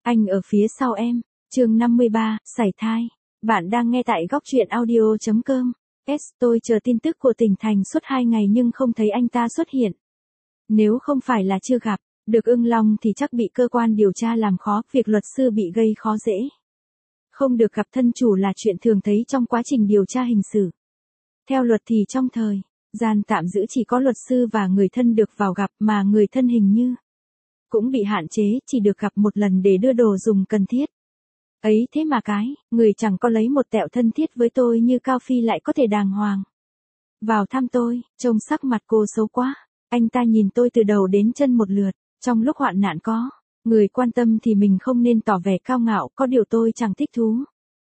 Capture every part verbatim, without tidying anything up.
Anh ở phía sau em. Chương năm mươi ba, sảy thai. Bạn đang nghe tại góc truyện audio chấm com. S tôi chờ tin tức của Tỉnh Thành suốt hai ngày nhưng không thấy anh ta xuất hiện. Nếu không phải là chưa gặp, được Ưng Long thì chắc bị cơ quan điều tra làm khó, việc luật sư bị gây khó dễ. Không được gặp thân chủ là chuyện thường thấy trong quá trình điều tra hình sự. Theo luật thì trong thời gian tạm giữ chỉ có luật sư và người thân được vào gặp, mà người thân hình như cũng bị hạn chế, chỉ được gặp một lần để đưa đồ dùng cần thiết. Ấy thế mà cái, người chẳng có lấy một tẹo thân thiết với tôi như Cao Phi lại có thể đàng hoàng vào thăm tôi. Trông sắc mặt cô xấu quá. Anh ta nhìn tôi từ đầu đến chân một lượt. Trong lúc hoạn nạn có người quan tâm thì mình không nên tỏ vẻ cao ngạo, có điều tôi chẳng thích thú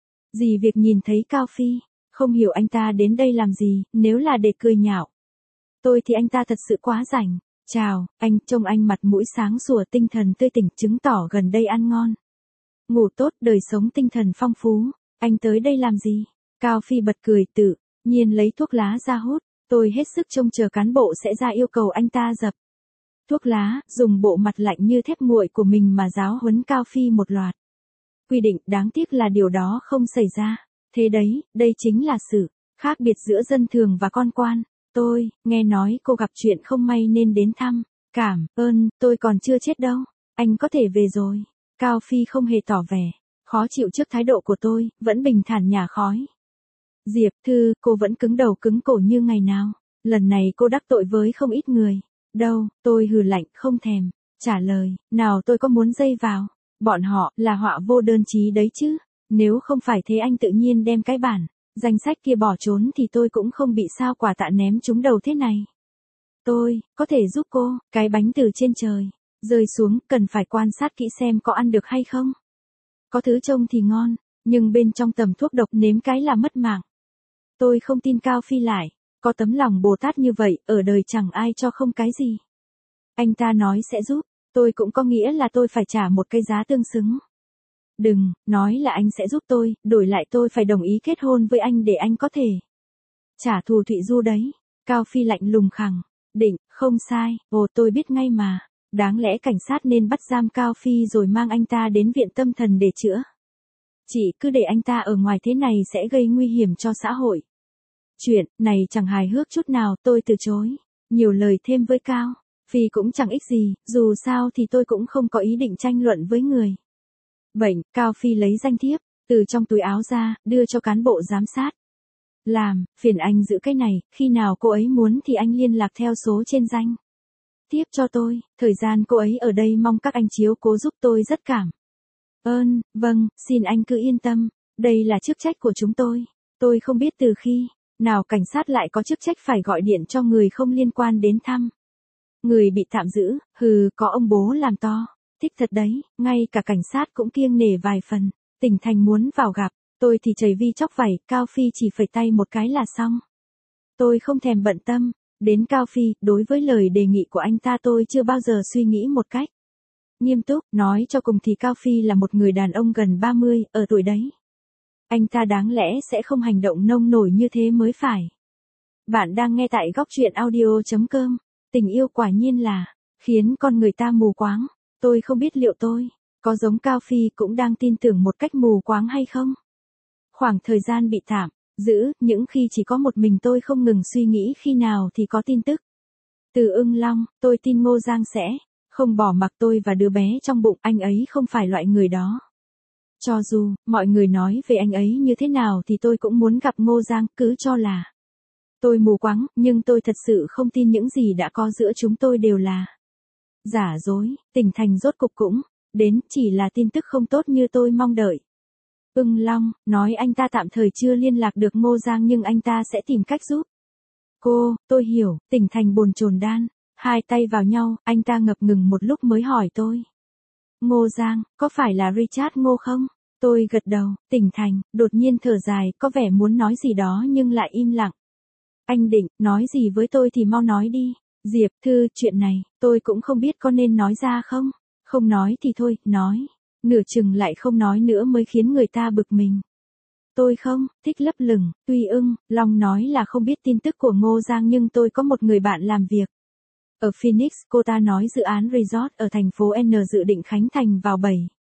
gì việc nhìn thấy Cao Phi. Không hiểu anh ta đến đây làm gì, nếu là để cười nhạo tôi thì anh ta thật sự quá rảnh. Chào, anh, trông anh mặt mũi sáng sủa, tinh thần tươi tỉnh, chứng tỏ gần đây ăn ngon, ngủ tốt, đời sống tinh thần phong phú. Anh tới đây làm gì? Cao Phi bật cười, tự nhiên lấy thuốc lá ra hút. Tôi hết sức trông chờ cán bộ sẽ ra yêu cầu anh ta dập thuốc lá, dùng bộ mặt lạnh như thép nguội của mình mà giáo huấn Cao Phi một loạt quy định. Đáng tiếc là điều đó không xảy ra. Thế đấy, đây chính là sự khác biệt giữa dân thường và con quan. Tôi nghe nói cô gặp chuyện không may nên đến thăm. Cảm ơn, tôi còn chưa chết đâu. Anh có thể về rồi. Cao Phi không hề tỏ vẻ khó chịu trước thái độ của tôi, vẫn bình thản nhả khói. Diệp Thư, cô vẫn cứng đầu cứng cổ như ngày nào. Lần này cô đắc tội với không ít người. Đâu, tôi hừ lạnh, không thèm trả lời. Nào, tôi có muốn dây vào bọn họ, là họa vô đơn chí đấy chứ. Nếu không phải thế anh tự nhiên đem cái bản danh sách kia bỏ trốn thì tôi cũng không bị sao quả tạ ném trúng đầu thế này. Tôi có thể giúp cô. Cái bánh từ trên trời rơi xuống, cần phải quan sát kỹ xem có ăn được hay không. Có thứ trông thì ngon, nhưng bên trong tầm thuốc độc, nếm cái là mất mạng. Tôi không tin Cao Phi lại có tấm lòng Bồ Tát như vậy, ở đời chẳng ai cho không cái gì. Anh ta nói sẽ giúp, tôi cũng có nghĩa là tôi phải trả một cái giá tương xứng. Đừng nói là anh sẽ giúp tôi, đổi lại tôi phải đồng ý kết hôn với anh để anh có thể trả thù Thụy Du đấy. Cao Phi lạnh lùng khẳng định, không sai. Ồ, tôi biết ngay mà. Đáng lẽ cảnh sát nên bắt giam Cao Phi rồi mang anh ta đến viện tâm thần để chữa. Chỉ cứ để anh ta ở ngoài thế này sẽ gây nguy hiểm cho xã hội. Chuyện này chẳng hài hước chút nào, tôi từ chối. Nhiều lời thêm với Cao Phi cũng chẳng ích gì, dù sao thì tôi cũng không có ý định tranh luận với người bệnh. Cao Phi lấy danh thiếp từ trong túi áo ra, đưa cho cán bộ giám sát. Làm phiền anh giữ cái này, khi nào cô ấy muốn thì anh liên lạc theo số trên danh tiếp cho tôi. Thời gian cô ấy ở đây mong các anh chiếu cố giúp tôi rất cảm ơn. Vâng, xin anh cứ yên tâm, đây là chức trách của chúng tôi. Tôi không biết từ khi nào cảnh sát lại có chức trách phải gọi điện cho người không liên quan đến thăm người bị tạm giữ. Hừ, có ông bố làm to. Thích thật đấy, ngay cả cảnh sát cũng kiêng nể vài phần. Tỉnh Thành muốn vào gặp tôi thì chảy vi chóc vảy, Cao Phi chỉ phẩy tay một cái là xong. Tôi không thèm bận tâm đến Cao Phi. Đối với lời đề nghị của anh ta tôi chưa bao giờ suy nghĩ một cách nghiêm túc. Nói cho cùng thì Cao Phi là một người đàn ông gần ba mươi, ở tuổi đấy. Anh ta đáng lẽ sẽ không hành động nông nổi như thế mới phải. Bạn đang nghe tại góc truyện audio chấm com. Tình yêu quả nhiên là khiến con người ta mù quáng. Tôi không biết liệu tôi có giống Cao Phi cũng đang tin tưởng một cách mù quáng hay không. Khoảng thời gian bị tạm giữ, những khi chỉ có một mình tôi không ngừng suy nghĩ khi nào thì có tin tức từ Ưng Long. Tôi tin Ngô Giang sẽ không bỏ mặc tôi và đứa bé trong bụng. Anh ấy không phải loại người đó. Cho dù mọi người nói về anh ấy như thế nào thì tôi cũng muốn gặp Ngô Giang. Cứ cho là tôi mù quáng, nhưng tôi thật sự không tin những gì đã có giữa chúng tôi đều là giả dối. Tỉnh Thành rốt cục cũng đến, chỉ là tin tức không tốt như tôi mong đợi. Ưng Long nói anh ta tạm thời chưa liên lạc được Ngô Giang nhưng anh ta sẽ tìm cách giúp cô. Tôi hiểu. Tỉnh Thành bồn chồn đan hai tay vào nhau, anh ta ngập ngừng một lúc mới hỏi tôi. Ngô Giang, có phải là Richard Ngô không? Tôi gật đầu. Tỉnh Thành đột nhiên thở dài, có vẻ muốn nói gì đó nhưng lại im lặng. Anh định nói gì với tôi thì mau nói đi. Diệp Thư, chuyện này tôi cũng không biết có nên nói ra không. Không nói thì thôi, nói nửa chừng lại không nói nữa mới khiến người ta bực mình. Tôi không thích lấp lửng. Tuy Ưng Long nói là không biết tin tức của Ngô Giang nhưng tôi có một người bạn làm việc ở Phoenix. Cô ta nói dự án resort ở thành phố N dự định khánh thành vào bảy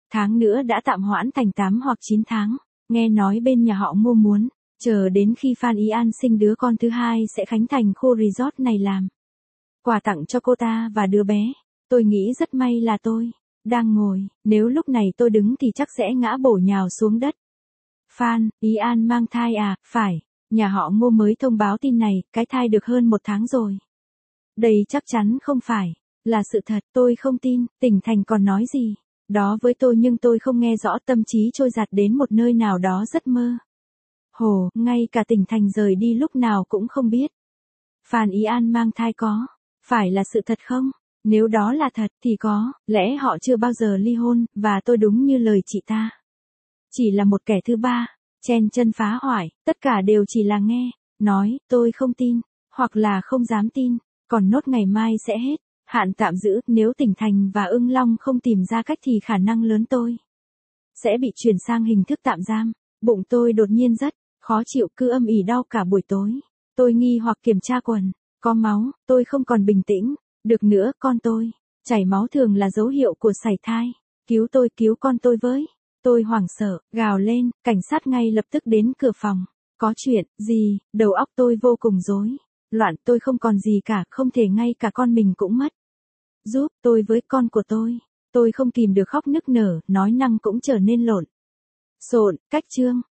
tháng nữa đã tạm hoãn thành tám hoặc chín tháng. Nghe nói bên nhà họ Ngô muốn, chờ đến khi Phan Ý An sinh đứa con thứ hai sẽ khánh thành khu resort này làm quà tặng cho cô ta và đứa bé. Tôi nghĩ rất may là tôi đang ngồi, nếu lúc này tôi đứng thì chắc sẽ ngã bổ nhào xuống đất. Phan Ý An mang thai à? Phải, nhà họ Ngô mới thông báo tin này, cái thai được hơn một tháng rồi. Đây chắc chắn không phải là sự thật, tôi không tin. Tỉnh thành còn nói gì đó với tôi nhưng tôi không nghe rõ, tâm trí trôi dạt đến một nơi nào đó rất mơ hồ, ngay cả tỉnh thành rời đi lúc nào cũng không biết. Phan Ý An mang thai có phải là sự thật không? Nếu đó là thật thì có lẽ họ chưa bao giờ ly hôn, và tôi đúng như lời chị ta, chỉ là một kẻ thứ ba chen chân phá hoại. Tất cả đều chỉ là nghe nói, tôi không tin, hoặc là không dám tin. Còn nốt ngày mai sẽ hết hạn tạm giữ, nếu tỉnh thành và Ưng Long không tìm ra cách thì khả năng lớn tôi sẽ bị chuyển sang hình thức tạm giam. Bụng tôi đột nhiên rất khó chịu, cứ âm ỉ đau cả buổi tối. Tôi nghi hoặc kiểm tra quần, có máu, tôi không còn bình tĩnh được nữa. Con tôi chảy máu thường là dấu hiệu của sảy thai. Cứu tôi, cứu con tôi với. Tôi hoảng sợ, gào lên, cảnh sát ngay lập tức đến cửa phòng. Có chuyện gì? Đầu óc tôi vô cùng rối loạn, tôi không còn gì cả, không thể ngay cả con mình cũng mất. Giúp tôi với con của tôi. Tôi không kìm được khóc nức nở, nói năng cũng trở nên lộn xộn. Cách chương